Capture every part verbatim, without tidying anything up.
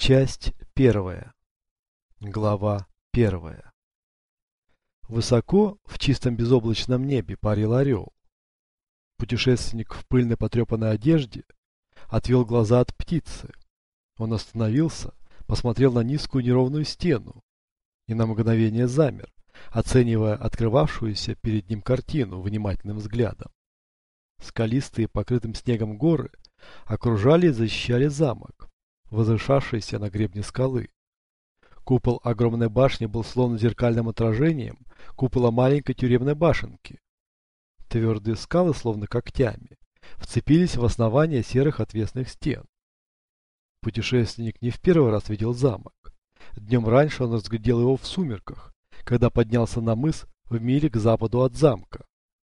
Часть первая. Глава первая. Высоко, в чистом безоблачном небе, парил орел. Путешественник в пыльной потрепанной одежде отвел глаза от птицы. Он остановился, посмотрел на низкую неровную стену и на мгновение замер, оценивая открывавшуюся перед ним картину внимательным взглядом. Скалистые, покрытым снегом горы окружали и защищали замок, возвышавшийся на гребне скалы. Купол огромной башни был словно зеркальным отражением купола маленькой тюремной башенки. Твердые скалы, словно когтями, вцепились в основание серых отвесных стен. Путешественник не в первый раз видел замок. Днем раньше он разглядел его в сумерках, когда поднялся на мыс в миле к западу от замка.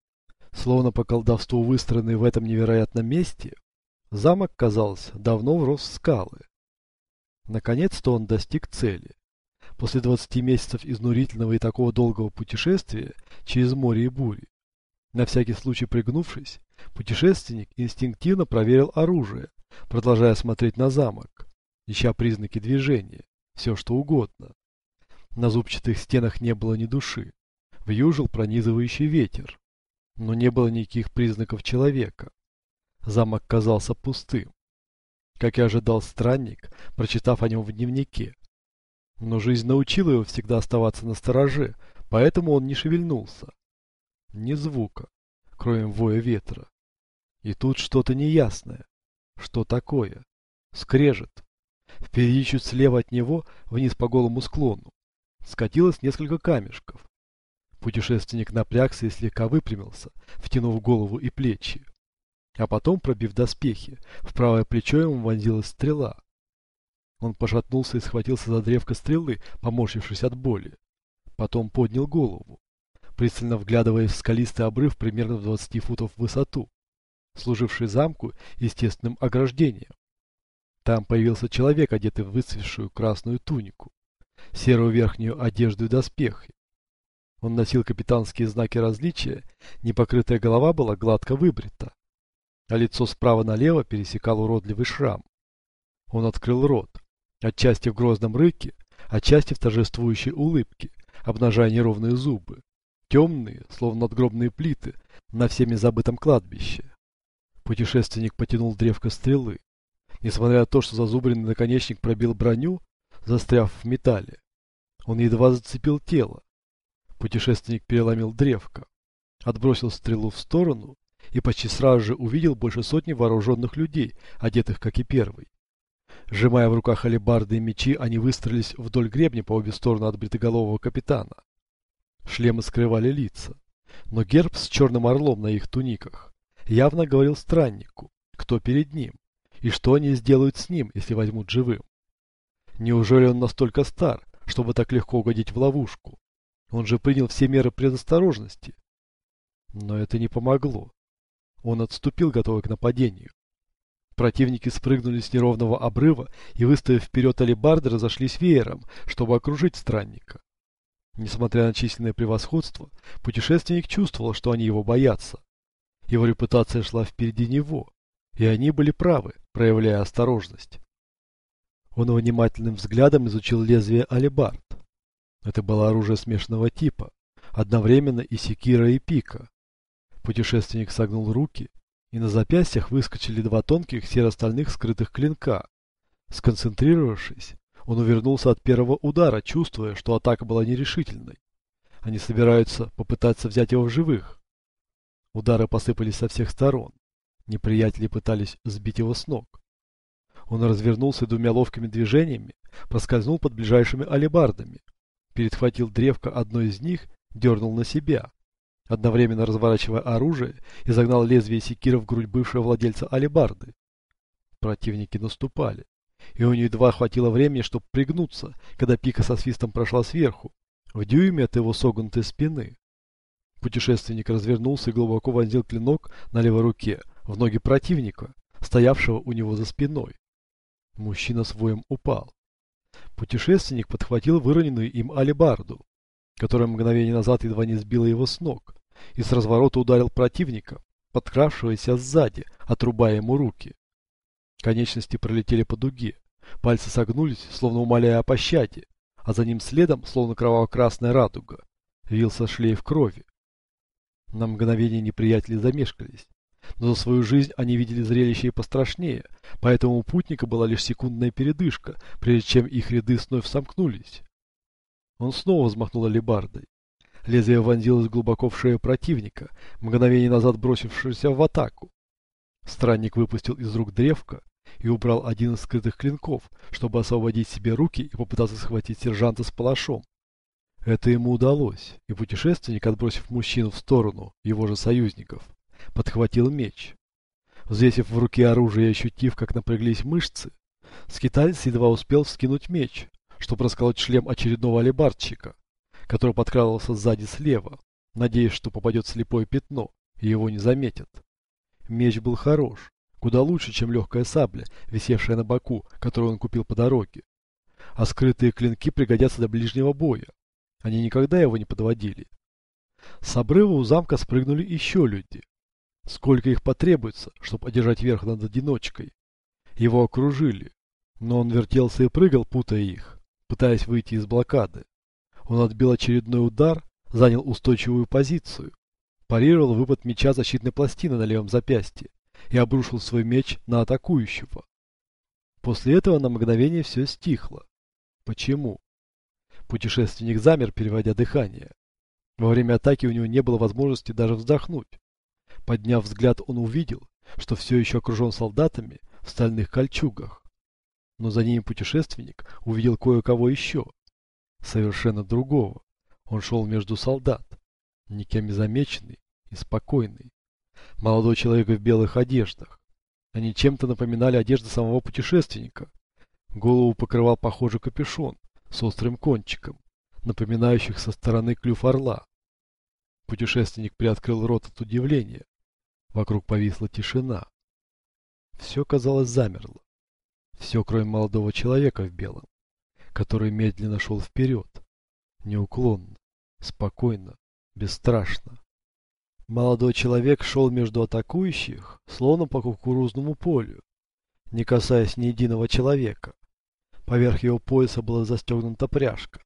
Словно по колдовству выстроенный в этом невероятном месте, замок, казалось, давно врос в скалы. Наконец-то он достиг цели. После двадцати месяцев изнурительного и такого долгого путешествия через море и бури. На всякий случай пригнувшись, путешественник инстинктивно проверил оружие, продолжая смотреть на замок, ища признаки движения, все что угодно. На зубчатых стенах не было ни души, вьюжил пронизывающий ветер, но не было никаких признаков человека. Замок казался пустым, как и ожидал странник, прочитав о нем в дневнике. Но жизнь научила его всегда оставаться настороже, поэтому он не шевельнулся. Ни звука, кроме воя ветра. И тут что-то неясное. Что такое? Скрежет. Впереди чуть слева от него, вниз по голому склону, скатилось несколько камешков. Путешественник напрягся и слегка выпрямился, втянув голову и плечи. А потом, пробив доспехи, в правое плечо ему вонзилась стрела. Он пошатнулся и схватился за древко стрелы, поморщившись от боли. Потом поднял голову, пристально вглядываясь в скалистый обрыв примерно в двадцати футов в высоту, служивший замку естественным ограждением. Там появился человек, одетый в выцветшую красную тунику, серую верхнюю одежду и доспехи. Он носил капитанские знаки различия, непокрытая голова была гладко выбрита, а лицо справа налево пересекал уродливый шрам. Он открыл рот, отчасти в грозном рыке, отчасти в торжествующей улыбке, обнажая неровные зубы, темные, словно надгробные плиты, на всеми забытом кладбище. Путешественник потянул древко стрелы. Несмотря на то, что зазубренный наконечник пробил броню, застряв в металле, он едва зацепил тело. Путешественник переломил древко, отбросил стрелу в сторону и почти сразу же увидел больше сотни вооруженных людей, одетых как и первый. Сжимая в руках алебарды и мечи, они выстроились вдоль гребня по обе стороны от бритоголового капитана. Шлемы скрывали лица, но герб с черным орлом на их туниках явно говорил страннику, кто перед ним, и что они сделают с ним, если возьмут живым. Неужели он настолько стар, чтобы так легко угодить в ловушку? Он же принял все меры предосторожности. Но это не помогло. Он отступил, готовый к нападению. Противники спрыгнули с неровного обрыва и, выставив вперед алебарды, разошлись веером, чтобы окружить странника. Несмотря на численное превосходство, путешественник чувствовал, что они его боятся. Его репутация шла впереди него, и они были правы, проявляя осторожность. Он внимательным взглядом изучил лезвие алебард. Это было оружие смешанного типа, одновременно и секира, и пика. Путешественник согнул руки, и на запястьях выскочили два тонких серо-стальных скрытых клинка. Сконцентрировавшись, он увернулся от первого удара, чувствуя, что атака была нерешительной. Они собираются попытаться взять его в живых. Удары посыпались со всех сторон. Неприятели пытались сбить его с ног. Он развернулся и двумя ловкими движениями проскользнул под ближайшими алебардами, перехватил древко одной из них, дернул на себя, одновременно разворачивая оружие, и загнал лезвие секира в грудь бывшего владельца алебарды. Противники наступали, и у него едва хватило времени, чтобы пригнуться, когда пика со свистом прошла сверху, в дюйме от его согнутой спины. Путешественник развернулся и глубоко вонзил клинок на левой руке в ноги противника, стоявшего у него за спиной. Мужчина с воем упал. Путешественник подхватил выроненную им алебарду, которая мгновение назад едва не сбила его с ног, и с разворота ударил противника, подкравшегося сзади, отрубая ему руки. Конечности пролетели по дуге, Пальцы согнулись, словно умоляя о пощаде, а за ним следом, словно кроваво-красная радуга, вился шлейф крови. На мгновение неприятели замешкались, но за свою жизнь они видели зрелище и пострашнее, поэтому у путника была лишь секундная передышка, прежде чем их ряды вновь сомкнулись. Он снова взмахнул алебардой. Лезвие вонзилось глубоко в шею противника, мгновение назад бросившегося в атаку. Странник выпустил из рук древко и убрал один из скрытых клинков, чтобы освободить себе руки и попытаться схватить сержанта с палашом. Это ему удалось, и путешественник, отбросив мужчину в сторону его же союзников, подхватил меч. Взвесив в руке оружие и ощутив, как напряглись мышцы, скиталец едва успел вскинуть меч, чтобы расколоть шлем очередного алебардщика, который подкрадывался сзади слева, надеясь, что попадет в слепое пятно и его не заметят. Меч был хорош, куда лучше, чем легкая сабля, висевшая на боку, которую он купил по дороге. А скрытые клинки пригодятся для ближнего боя. Они никогда его не подводили. С обрыва у замка спрыгнули еще люди. Сколько их потребуется, чтобы одержать верх над одиночкой? Его окружили, но он вертелся и прыгал, путая их, пытаясь выйти из блокады. Он отбил очередной удар, занял устойчивую позицию, парировал выпад меча защитной пластины на левом запястье и обрушил свой меч на атакующего. После этого на мгновение все стихло. Почему? Путешественник замер, переводя дыхание. Во время атаки у него не было возможности даже вздохнуть. Подняв взгляд, он увидел, что все еще окружен солдатами в стальных кольчугах. Но за ними путешественник увидел кое-кого еще. Совершенно другого. Он шел между солдат, никем не замеченный и спокойный. Молодой человек в белых одеждах. Они чем-то напоминали одежды самого путешественника. Голову покрывал похожий капюшон с острым кончиком, напоминающих со стороны клюв орла. Путешественник приоткрыл рот от удивления. Вокруг повисла тишина. Все, казалось, замерло. Все, кроме молодого человека в белом, который медленно шел вперед, неуклонно, спокойно, бесстрашно. Молодой человек шел между атакующих, словно по кукурузному полю, не касаясь ни единого человека. Поверх его пояса была застегнута пряжка.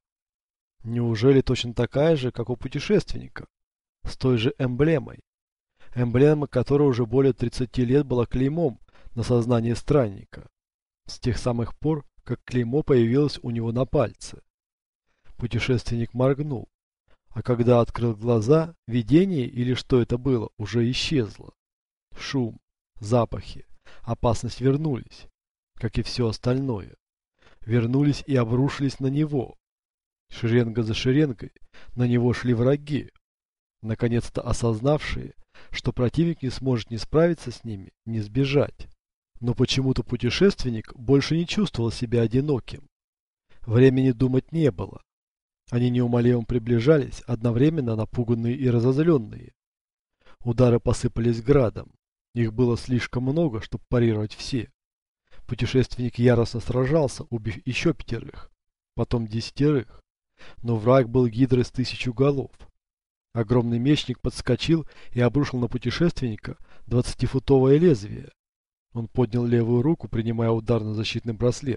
Неужели точно такая же, как у путешественника? С той же эмблемой. Эмблема, которая уже более тридцати лет была клеймом на сознании странника. С тех самых пор, как клеймо появилось у него на пальце. Путешественник моргнул. А когда открыл глаза, видение, или что это было, уже исчезло. Шум, запахи, опасность вернулись, как и все остальное. Вернулись и обрушились на него. Шеренга за шеренгой на него шли враги, наконец-то осознавшие, что противник не сможет ни справиться с ними, ни сбежать. Но почему-то путешественник больше не чувствовал себя одиноким. Времени думать не было. Они неумолимо приближались, одновременно напуганные и разозленные. Удары посыпались градом. Их было слишком много, чтобы парировать все. Путешественник яростно сражался, убив еще пятерых, потом десятерых. Но враг был гидрой с тысячу голов. Огромный мечник подскочил и обрушил на путешественника двадцатифутовое лезвие. Он поднял левую руку, принимая удар на защитный браслет.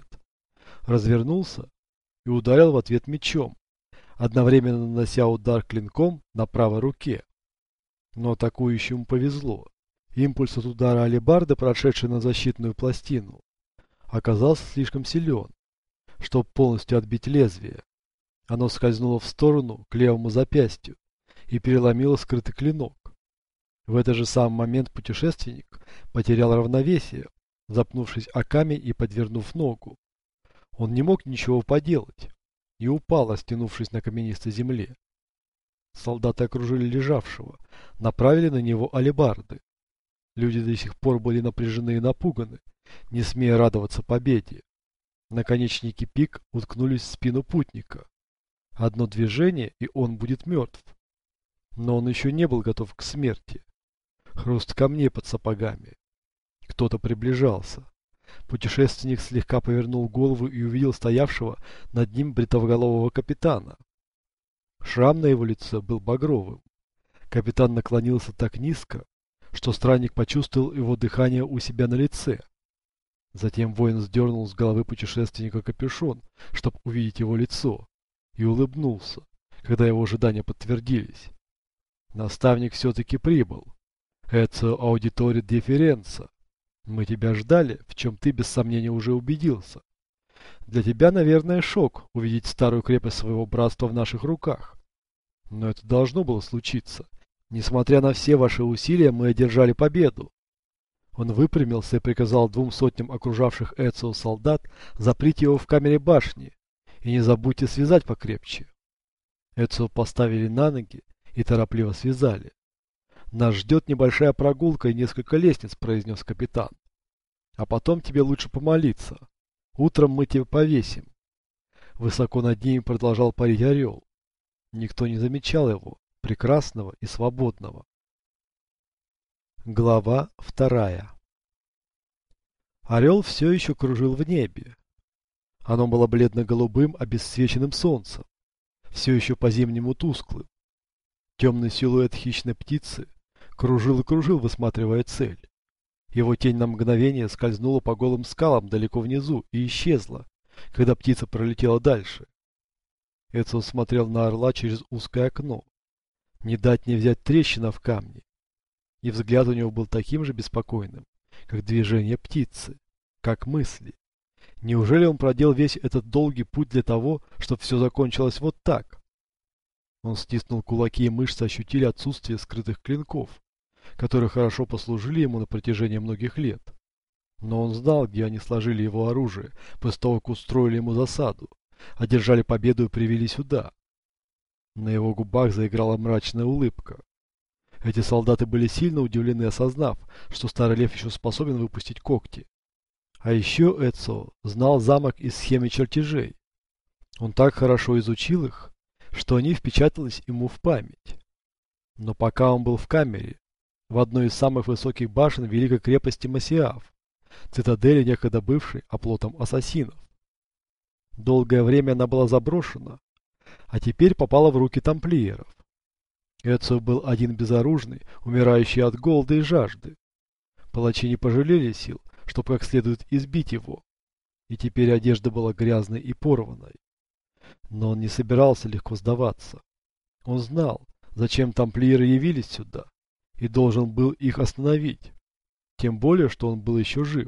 Развернулся и ударил в ответ мечом, одновременно нанося удар клинком на правой руке. Но атакующему повезло. Импульс от удара алебарды, прошедший на защитную пластину, оказался слишком силен, чтобы полностью отбить лезвие. Оно скользнуло в сторону к левому запястью и переломило скрытый клинок. В этот же самый момент путешественник потерял равновесие, запнувшись о камень и подвернув ногу. Он не мог ничего поделать и упал, растянувшись на каменистой земле. Солдаты окружили лежавшего, направили на него алебарды. Люди до сих пор были напряжены и напуганы, не смея радоваться победе. Наконечники пик уткнулись в спину путника. Одно движение, и он будет мертв. Но он еще не был готов к смерти. Хруст камней под сапогами. Кто-то приближался. Путешественник слегка повернул голову и увидел стоявшего над ним бритоголового капитана. Шрам на его лице был багровым. Капитан наклонился так низко, что странник почувствовал его дыхание у себя на лице. Затем воин сдернул с головы путешественника капюшон, чтобы увидеть его лицо, и улыбнулся, когда его ожидания подтвердились. Наставник все-таки прибыл. Это аудитория дифференца. Мы тебя ждали, в чем ты без сомнения уже убедился. Для тебя, наверное, шок увидеть старую крепость своего братства в наших руках. Но это должно было случиться. Несмотря на все ваши усилия, мы одержали победу. Он выпрямился и приказал двум сотням окружавших Эцио солдат заприть его в камере башни, и не забудьте связать покрепче. Эцио поставили на ноги и торопливо связали. «Нас ждет небольшая прогулка и несколько лестниц», — произнес капитан. «А потом тебе лучше помолиться. Утром мы тебя повесим». Высоко над ними продолжал парить орел. Никто не замечал его, прекрасного и свободного. Глава вторая. Орел все еще кружил в небе. Оно было бледно-голубым, обесцвеченным солнцем, все еще по-зимнему тусклым. Темный силуэт хищной птицы кружил и кружил, высматривая цель. Его тень на мгновение скользнула по голым скалам далеко внизу и исчезла, когда птица пролетела дальше. Эцио смотрел на орла через узкое окно. Не дать не взять трещина в камне. И взгляд у него был таким же беспокойным, как движение птицы, как мысли. Неужели он проделал весь этот долгий путь для того, чтобы все закончилось вот так? Он стиснул кулаки, и мышцы ощутили отсутствие скрытых клинков, которые хорошо послужили ему на протяжении многих лет. Но он знал, где они сложили его оружие, после того, как устроили ему засаду, одержали победу и привели сюда. На его губах заиграла мрачная улыбка. Эти солдаты были сильно удивлены, осознав, что старый лев еще способен выпустить когти. А еще Эцио знал замок из схем и чертежей. Он так хорошо изучил их, что они впечатались ему в память. Но пока он был в камере, в одной из самых высоких башен великой крепости Масиаф, цитадели, некогда бывшей оплотом ассасинов. Долгое время она была заброшена, а теперь попала в руки тамплиеров. Эцио был один безоружный, умирающий от голода и жажды. Палачи не пожалели сил, чтобы как следует избить его, и теперь одежда была грязной и порванной. Но он не собирался легко сдаваться. Он знал, зачем тамплиеры явились сюда, и должен был их остановить, тем более, что он был еще жив.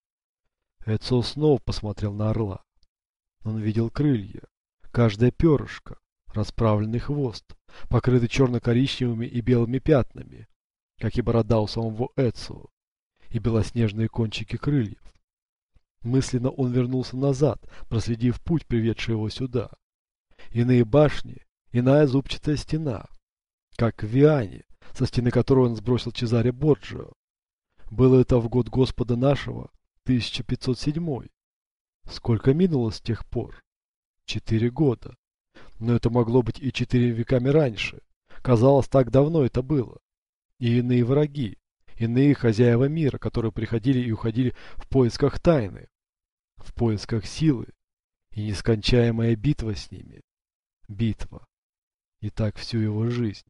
Эцио снова посмотрел на орла. Он видел крылья, каждое перышко, расправленный хвост, покрытый черно-коричневыми и белыми пятнами, как и борода у самого Эцио, и белоснежные кончики крыльев. Мысленно он вернулся назад, проследив путь, приведший его сюда. Иные башни, иная зубчатая стена, как в Виане, со стены которой он сбросил Чезаре Борджио. Было это в год Господа нашего, тысяча пятьсот седьмой. Сколько минуло с тех пор? Четыре года. Но это могло быть и четыре веками раньше. Казалось, так давно это было. И иные враги, иные хозяева мира, которые приходили и уходили в поисках тайны, в поисках силы, и нескончаемая битва с ними. Битва. И так всю его жизнь.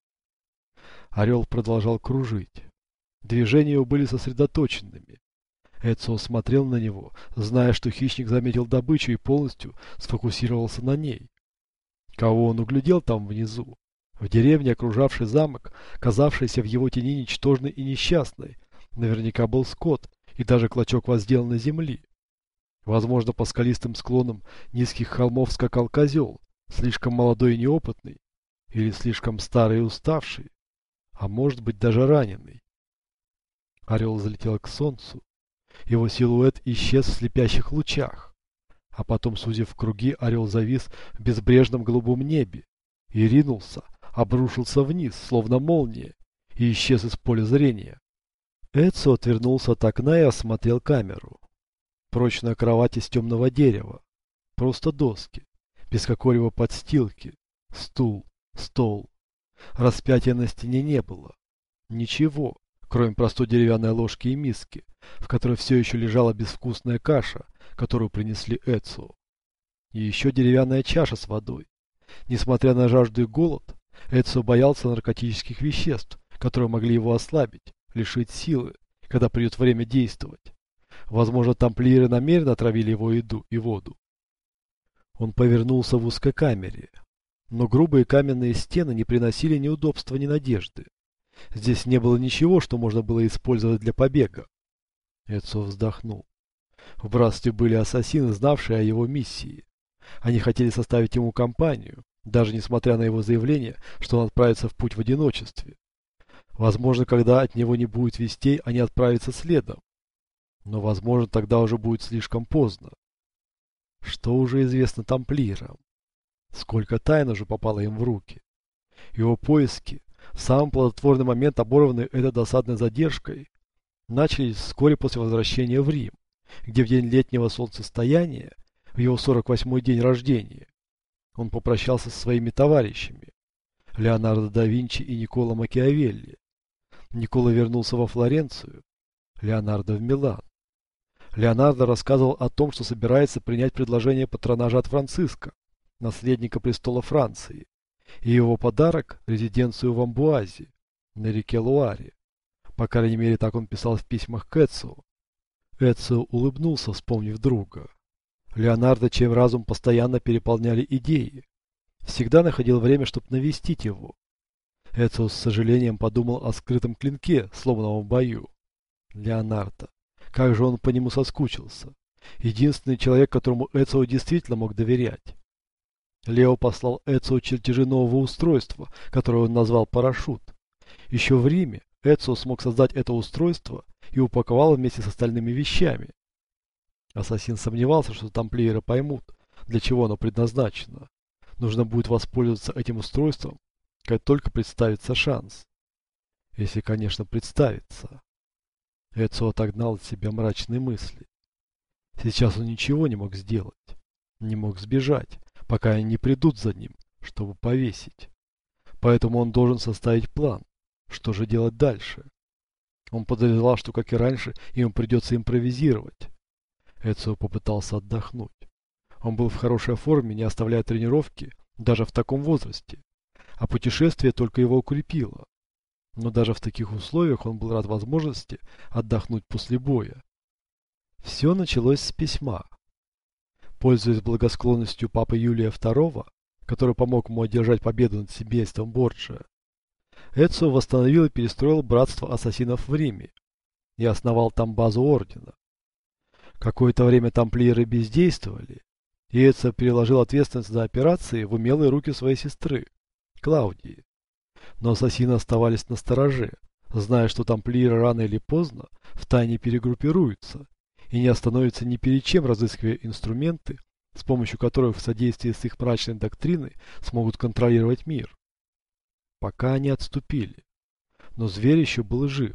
Орел продолжал кружить. Движения его были сосредоточенными. Эцио смотрел на него, зная, что хищник заметил добычу и полностью сфокусировался на ней. Кого он углядел там внизу? В деревне, окружавшей замок, казавшейся в его тени ничтожной и несчастной, наверняка был скот и даже клочок возделанной земли. Возможно, по скалистым склонам низких холмов скакал козел, слишком молодой и неопытный, или слишком старый и уставший, а может быть даже раненый. Орел залетел к солнцу. Его силуэт исчез в слепящих лучах. А потом, сузив круги, орел завис в безбрежном голубом небе и ринулся, обрушился вниз, словно молния, и исчез из поля зрения. Эцио отвернулся от окна и осмотрел камеру. Прочная кровать из темного дерева. Просто доски, без какой-либо подстилки. Стул, стол. Распятия на стене не было. Ничего, кроме простой деревянной ложки и миски, в которой все еще лежала безвкусная каша, которую принесли Эцио. И еще деревянная чаша с водой. Несмотря на жажду и голод, Эцио боялся наркотических веществ, которые могли его ослабить, лишить силы, когда придет время действовать. Возможно, тамплиеры намеренно отравили его еду и воду. Он повернулся в узкой камере, но грубые каменные стены не приносили ни удобства, ни надежды. Здесь не было ничего, что можно было использовать для побега. Эцио вздохнул. В братстве были ассасины, знавшие о его миссии. Они хотели составить ему компанию, даже несмотря на его заявление, что он отправится в путь в одиночестве. Возможно, когда от него не будет вестей, они отправятся следом. Но, возможно, тогда уже будет слишком поздно. Что уже известно тамплиерам? Сколько тайн уже попало им в руки? Его поиски, в самый плодотворный момент оборванные этой досадной задержкой, начались вскоре после возвращения в Рим, где в день летнего солнцестояния, в его сорок восьмой день рождения, он попрощался со своими товарищами, Леонардо да Винчи и Никколо Макиавелли. Никколо вернулся во Флоренцию, Леонардо в Милан. Леонардо рассказывал о том, что собирается принять предложение патронажа от Франциска, наследника престола Франции, и его подарок – резиденцию в Амбуазе, на реке Луаре. По крайней мере, так он писал в письмах к Эцио. Эцио улыбнулся, вспомнив друга. Леонардо, чей разум постоянно переполняли идеи, всегда находил время, чтобы навестить его. Эцио с сожалением подумал о скрытом клинке, сломанном в бою. Леонардо. Как же он по нему соскучился. Единственный человек, которому Эцио действительно мог доверять. Лео послал Эцио чертежи нового устройства, которое он назвал «Парашют». Еще в Риме Эцио смог создать это устройство и упаковал вместе с остальными вещами. Ассасин сомневался, что тамплиеры поймут, для чего оно предназначено. Нужно будет воспользоваться этим устройством, как только представится шанс. Если, конечно, представится. Эцио отогнал от себя мрачные мысли. Сейчас он ничего не мог сделать. Не мог сбежать, пока они не придут за ним, чтобы повесить. Поэтому он должен составить план. Что же делать дальше? Он подозревал, что, как и раньше, ему придется импровизировать. Эцио попытался отдохнуть. Он был в хорошей форме, не оставляя тренировки, даже в таком возрасте. А путешествие только его укрепило. Но даже в таких условиях он был рад возможности отдохнуть после боя. Все началось с письма. Пользуясь благосклонностью папы Юлия второго, который помог ему одержать победу над семейством Борджиа, Эцио восстановил и перестроил братство ассасинов в Риме и основал там базу ордена. Какое-то время тамплиеры бездействовали, и Эцио переложил ответственность за операции в умелые руки своей сестры, Клаудии. Но ассасины оставались настороже, зная, что тамплиеры рано или поздно втайне перегруппируются и не остановятся ни перед чем, разыскивая инструменты, с помощью которых в содействии с их мрачной доктриной смогут контролировать мир. Пока они отступили, но зверь еще был жив.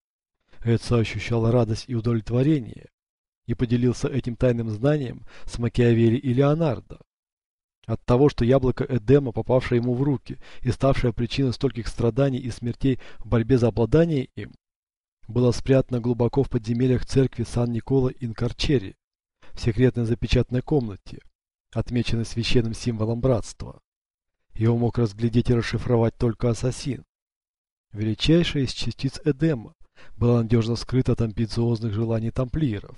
Эцио ощущал радость и удовлетворение и поделился этим тайным знанием с Макиавелли и Леонардо. От того, что яблоко Эдема, попавшее ему в руки и ставшее причиной стольких страданий и смертей в борьбе за обладание им, было спрятано глубоко в подземельях церкви Сан-Николо-ин-Карчери, в секретной запечатанной комнате, отмеченной священным символом братства. Его мог разглядеть и расшифровать только ассасин. Величайшая из частиц Эдема была надежно скрыта от амбициозных желаний тамплиеров.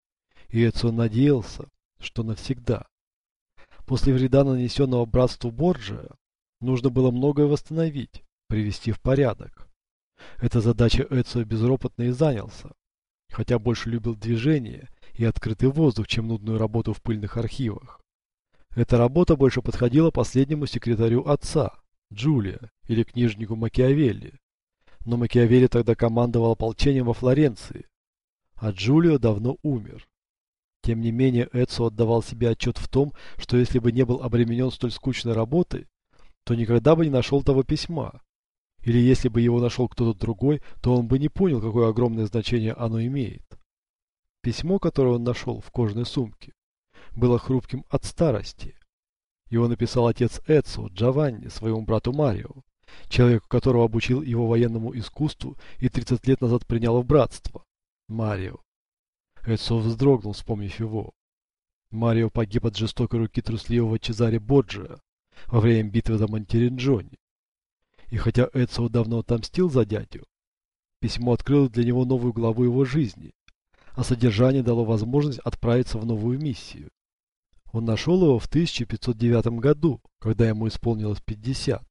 И Эцио надеялся, что навсегда. После вреда, нанесенного братству Борджиа, нужно было многое восстановить, привести в порядок. Эта задача Эцио безропотно и занялся, хотя больше любил движение и открытый воздух, чем нудную работу в пыльных архивах. Эта работа больше подходила последнему секретарю отца, Джулия, или книжнику Макиавелли. Но Макиавелли тогда командовал ополчением во Флоренции, а Джулио давно умер. Тем не менее, Эцио отдавал себе отчет в том, что если бы не был обременен столь скучной работой, то никогда бы не нашел того письма. Или если бы его нашел кто-то другой, то он бы не понял, какое огромное значение оно имеет. Письмо, которое он нашел в кожаной сумке, было хрупким от старости. Его написал отец Эцио, Джованни, своему брату Марио, человеку, которого обучил его военному искусству и тридцать лет назад принял в братство. Марио. Эцио вздрогнул, вспомнив его. Марио погиб от жестокой руки трусливого Чезаре Борджиа во время битвы за Монтеринджони. И хотя Эцио давно отомстил за дядю, письмо открыло для него новую главу его жизни, а содержание дало возможность отправиться в новую миссию. Он нашел его в тысяча пятьсот девятом году, когда ему исполнилось пятьдесят.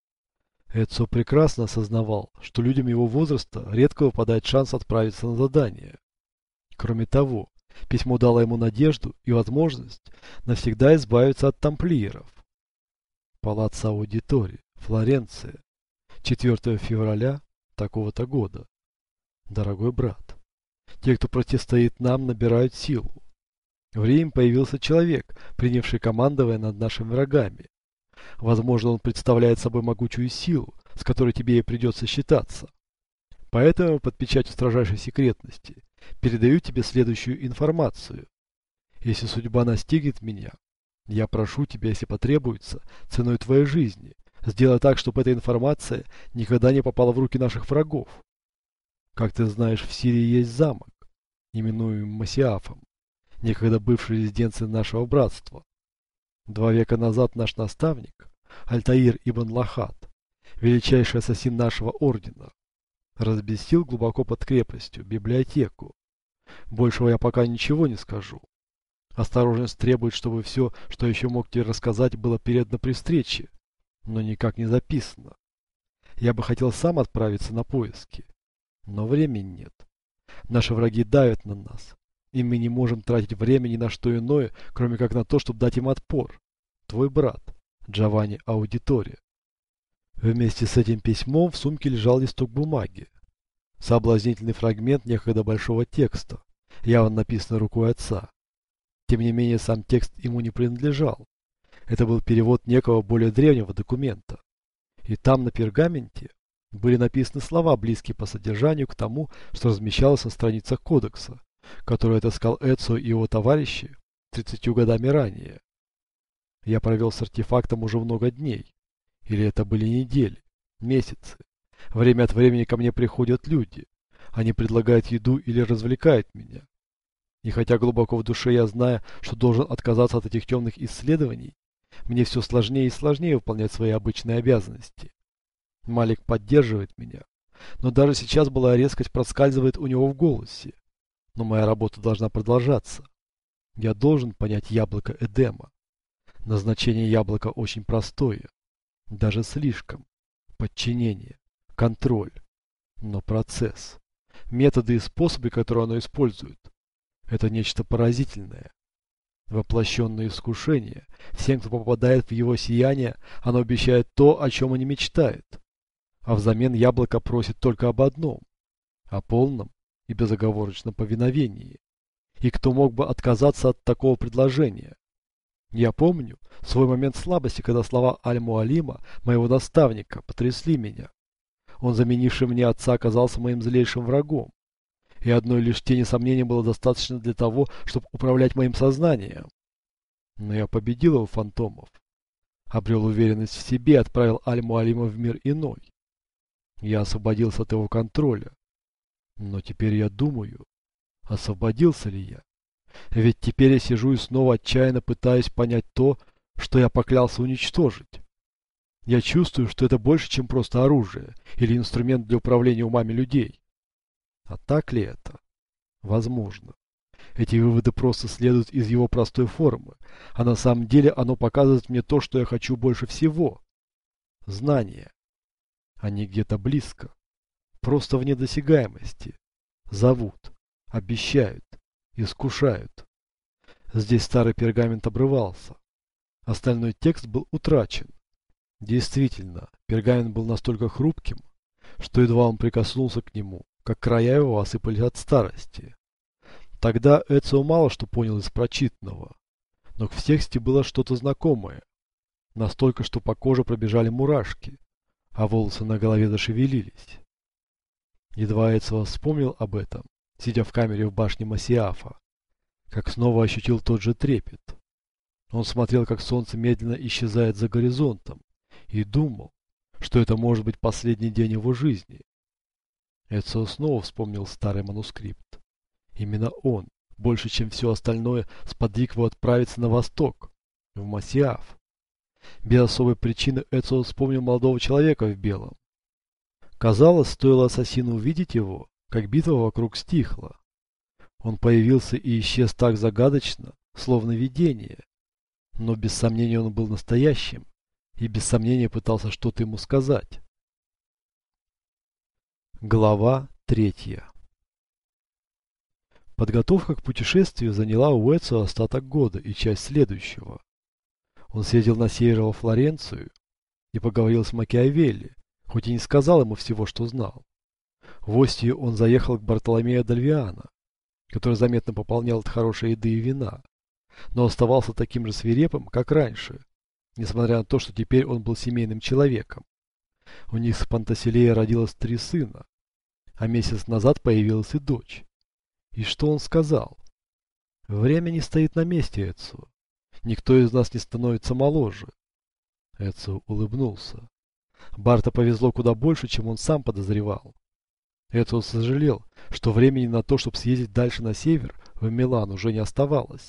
Эцио прекрасно осознавал, что людям его возраста редко выпадает шанс отправиться на задание. Кроме того, письмо дало ему надежду и возможность навсегда избавиться от тамплиеров. Палаццо Аудитори, Флоренция, четвёртого февраля такого-то года. Дорогой брат, те, кто противостоит нам, набирают силу. В Риме появился человек, принявший командование над нашими врагами. Возможно, он представляет собой могучую силу, с которой тебе и придется считаться. Поэтому под печатью строжайшей секретности передаю тебе следующую информацию. Если судьба настигнет меня, я прошу тебя, если потребуется, ценой твоей жизни, сделай так, чтобы эта информация никогда не попала в руки наших врагов. Как ты знаешь, в Сирии есть замок, именуемый Масиафом, некогда бывшей резиденцией нашего братства. Два века назад наш наставник, Альтаир ибн Лахат, величайший ассасин нашего ордена, разбестил глубоко под крепостью библиотеку. Большего я пока ничего не скажу. Осторожность требует, чтобы все, что еще мог тебе рассказать, было передано при встрече, но никак не записано. Я бы хотел сам отправиться на поиски, но времени нет. Наши враги давят на нас, и мы не можем тратить время ни на что иное, кроме как на то, чтобы дать им отпор. Твой брат, Джованни Аудитори. Вместе с этим письмом в сумке лежал листок бумаги. Соблазнительный фрагмент некогда большого текста, явно написанный рукой отца. Тем не менее, сам текст ему не принадлежал. Это был перевод некого более древнего документа. И там, на пергаменте, были написаны слова, близкие по содержанию к тому, что размещалось на страницах кодекса, который отыскал Эцио и его товарищи тридцатью годами ранее. Я провел с артефактом уже много дней. Или это были недели, месяцы. Время от времени ко мне приходят люди. Они предлагают еду или развлекают меня. И хотя глубоко в душе я знаю, что должен отказаться от этих темных исследований, мне все сложнее и сложнее выполнять свои обычные обязанности. Малик поддерживает меня, но даже сейчас былая резкость проскальзывает у него в голосе. Но моя работа должна продолжаться. Я должен понять яблоко Эдема. Назначение яблока очень простое, даже слишком. Подчинение, контроль, но процесс, методы и способы, которые оно использует, это нечто поразительное. Воплощенное искушение, всем, кто попадает в его сияние, оно обещает то, о чем он не мечтает. А взамен яблоко просит только об одном, о полном и безоговорочном повиновении. И кто мог бы отказаться от такого предложения? Я помню свой момент слабости, когда слова Аль-Муалима, моего наставника, потрясли меня. Он, заменивший мне отца, оказался моим злейшим врагом. И одной лишь тени сомнения было достаточно для того, чтобы управлять моим сознанием. Но я победил его фантомов. Обрел уверенность в себе и отправил Аль-Муалима в мир иной. Я освободился от его контроля. Но теперь я думаю, освободился ли я? Ведь теперь я сижу и снова отчаянно пытаюсь понять то, что я поклялся уничтожить. Я чувствую, что это больше, чем просто оружие или инструмент для управления умами людей. А так ли это? Возможно. Эти выводы просто следуют из его простой формы, а на самом деле оно показывает мне то, что я хочу больше всего. Знания. Они где-то близко, просто вне досягаемости. Зовут, обещают, искушают. Здесь старый пергамент обрывался. Остальной текст был утрачен. Действительно, пергамент был настолько хрупким, что едва он прикоснулся к нему, как края его осыпались от старости. Тогда Эцио мало что понял из прочитанного, но в тексте было что-то знакомое. Настолько, что по коже пробежали мурашки, а волосы на голове зашевелились. Едва Эцио вспомнил об этом, сидя в камере в башне Масиафа, как снова ощутил тот же трепет. Он смотрел, как солнце медленно исчезает за горизонтом, и думал, что это может быть последний день его жизни. Эцио снова вспомнил старый манускрипт. Именно он, больше чем все остальное, сподвиг его отправиться на восток, в Масиаф. Без особой причины Эцио вспомнил молодого человека в белом. Казалось, стоило ассасину увидеть его, как битва вокруг стихла. Он появился и исчез так загадочно, словно видение. Но без сомнения он был настоящим, и без сомнения пытался что-то ему сказать. Глава третья. Подготовка к путешествию заняла у Эцио остаток года и часть следующего. Он съездил на север во Флоренцию и поговорил с Макиавелли, хоть и не сказал ему всего, что знал. В Остию он заехал к Бартоломео Д'Альвиано, который заметно пополнял от хорошей еды и вина, но оставался таким же свирепым, как раньше, несмотря на то, что теперь он был семейным человеком. У них с Пантаселея родилось три сына, а месяц назад появилась и дочь. И что он сказал? Время не стоит на месте, Эцио. Никто из нас не становится моложе. Эцио улыбнулся. Барта повезло куда больше, чем он сам подозревал. Эцио сожалел, что времени на то, чтобы съездить дальше на север, в Милан, уже не оставалось.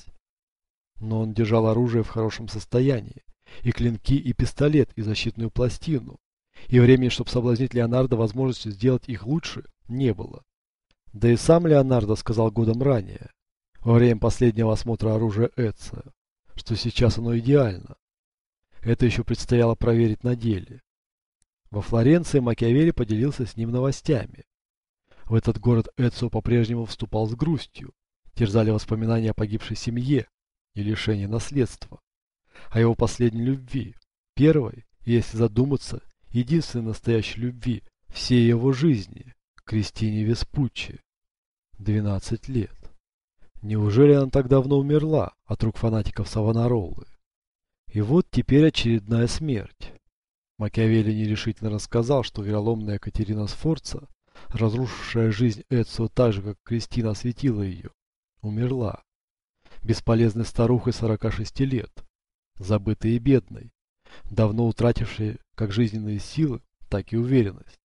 Но он держал оружие в хорошем состоянии, и клинки, и пистолет, и защитную пластину, и времени, чтобы соблазнить Леонардо возможностью сделать их лучше, не было. Да и сам Леонардо сказал годом ранее, во время последнего осмотра оружия Эцио, что сейчас оно идеально. Это еще предстояло проверить на деле. Во Флоренции Макиавелли поделился с ним новостями. В этот город Эцио по-прежнему вступал с грустью, терзали воспоминания о погибшей семье и лишении наследства, о его последней любви, первой, если задуматься, единственной настоящей любви всей его жизни, Кристине Веспуччи. Двенадцать лет. Неужели она так давно умерла от рук фанатиков Савонаролы? И вот теперь очередная смерть. Макиавелли нерешительно рассказал, что вероломная Катерина Сфорца, разрушившая жизнь Эцио так же, как Кристина осветила ее, умерла. Бесполезной старухой сорока шести лет, забытой и бедной, давно утратившей как жизненные силы, так и уверенность.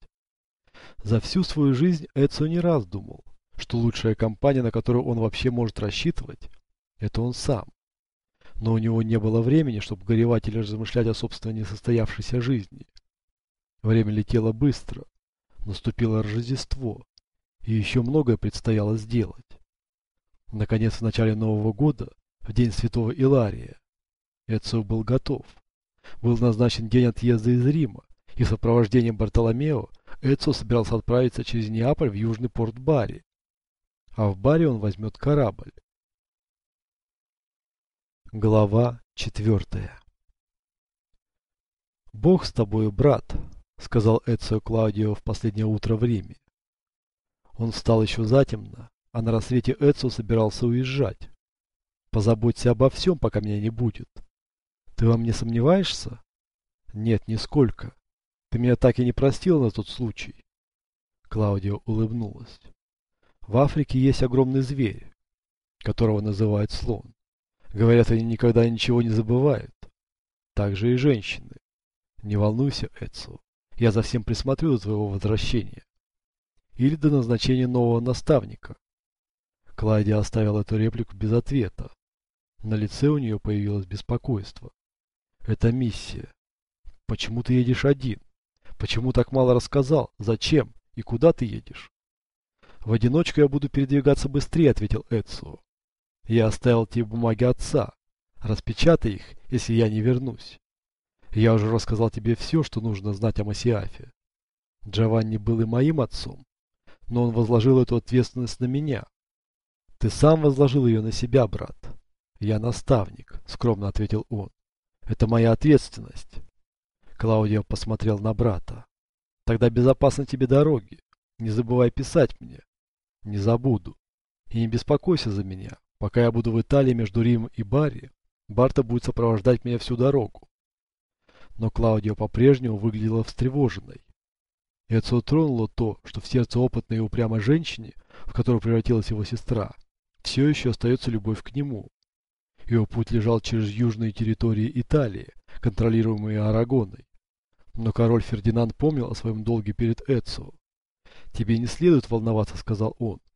За всю свою жизнь Эцио не раз думал, что лучшая компания, на которую он вообще может рассчитывать, это он сам. Но у него не было времени, чтобы горевать или размышлять о собственной несостоявшейся жизни. Время летело быстро, наступило Рождество, и еще многое предстояло сделать. Наконец, в начале Нового года, в день Святого Илария, Эцио был готов. Был назначен день отъезда из Рима, и в сопровождении Бартоломео Эцио собирался отправиться через Неаполь в южный порт Бари. А в Бари он возьмет корабль. Глава четвертая. «Бог с тобою, брат», — сказал Эцио Клаудио в последнее утро в Риме. Он встал еще затемно, а на рассвете Эцио собирался уезжать. «Позаботься обо всем, пока меня не будет. Ты во мне сомневаешься?» «Нет, нисколько. Ты меня так и не простил на тот случай». Клаудио улыбнулась. «В Африке есть огромный зверь, которого называют слон. Говорят, они никогда ничего не забывают. Так же и женщины. Не волнуйся, Эцио, я за всем присмотрю до твоего возвращения. Или до назначения нового наставника». Клаудия оставила эту реплику без ответа. На лице у нее появилось беспокойство. «Это миссия. Почему ты едешь один? Почему так мало рассказал? Зачем? И куда ты едешь?» «В одиночку я буду передвигаться быстрее», — ответил Эцио. «Я оставил тебе бумаги отца. Распечатай их, если я не вернусь. Я уже рассказал тебе все, что нужно знать о Массиафе. Джованни был и моим отцом, но он возложил эту ответственность на меня. Ты сам возложил ее на себя, брат». «Я наставник», — скромно ответил он. «Это моя ответственность». Клаудио посмотрел на брата. «Тогда безопасны тебе дороги. Не забывай писать мне». «Не забуду. И не беспокойся за меня. Пока я буду в Италии между Римом и Бари, Барта будет сопровождать меня всю дорогу». Но Клаудио по-прежнему выглядела встревоженной. Эцио тронуло то, что в сердце опытной и упрямой женщине, в которую превратилась его сестра, все еще остается любовь к нему. Его путь лежал через южные территории Италии, контролируемые Арагоной. Но король Фердинанд помнил о своем долге перед Эцио. «Тебе не следует волноваться», — сказал он.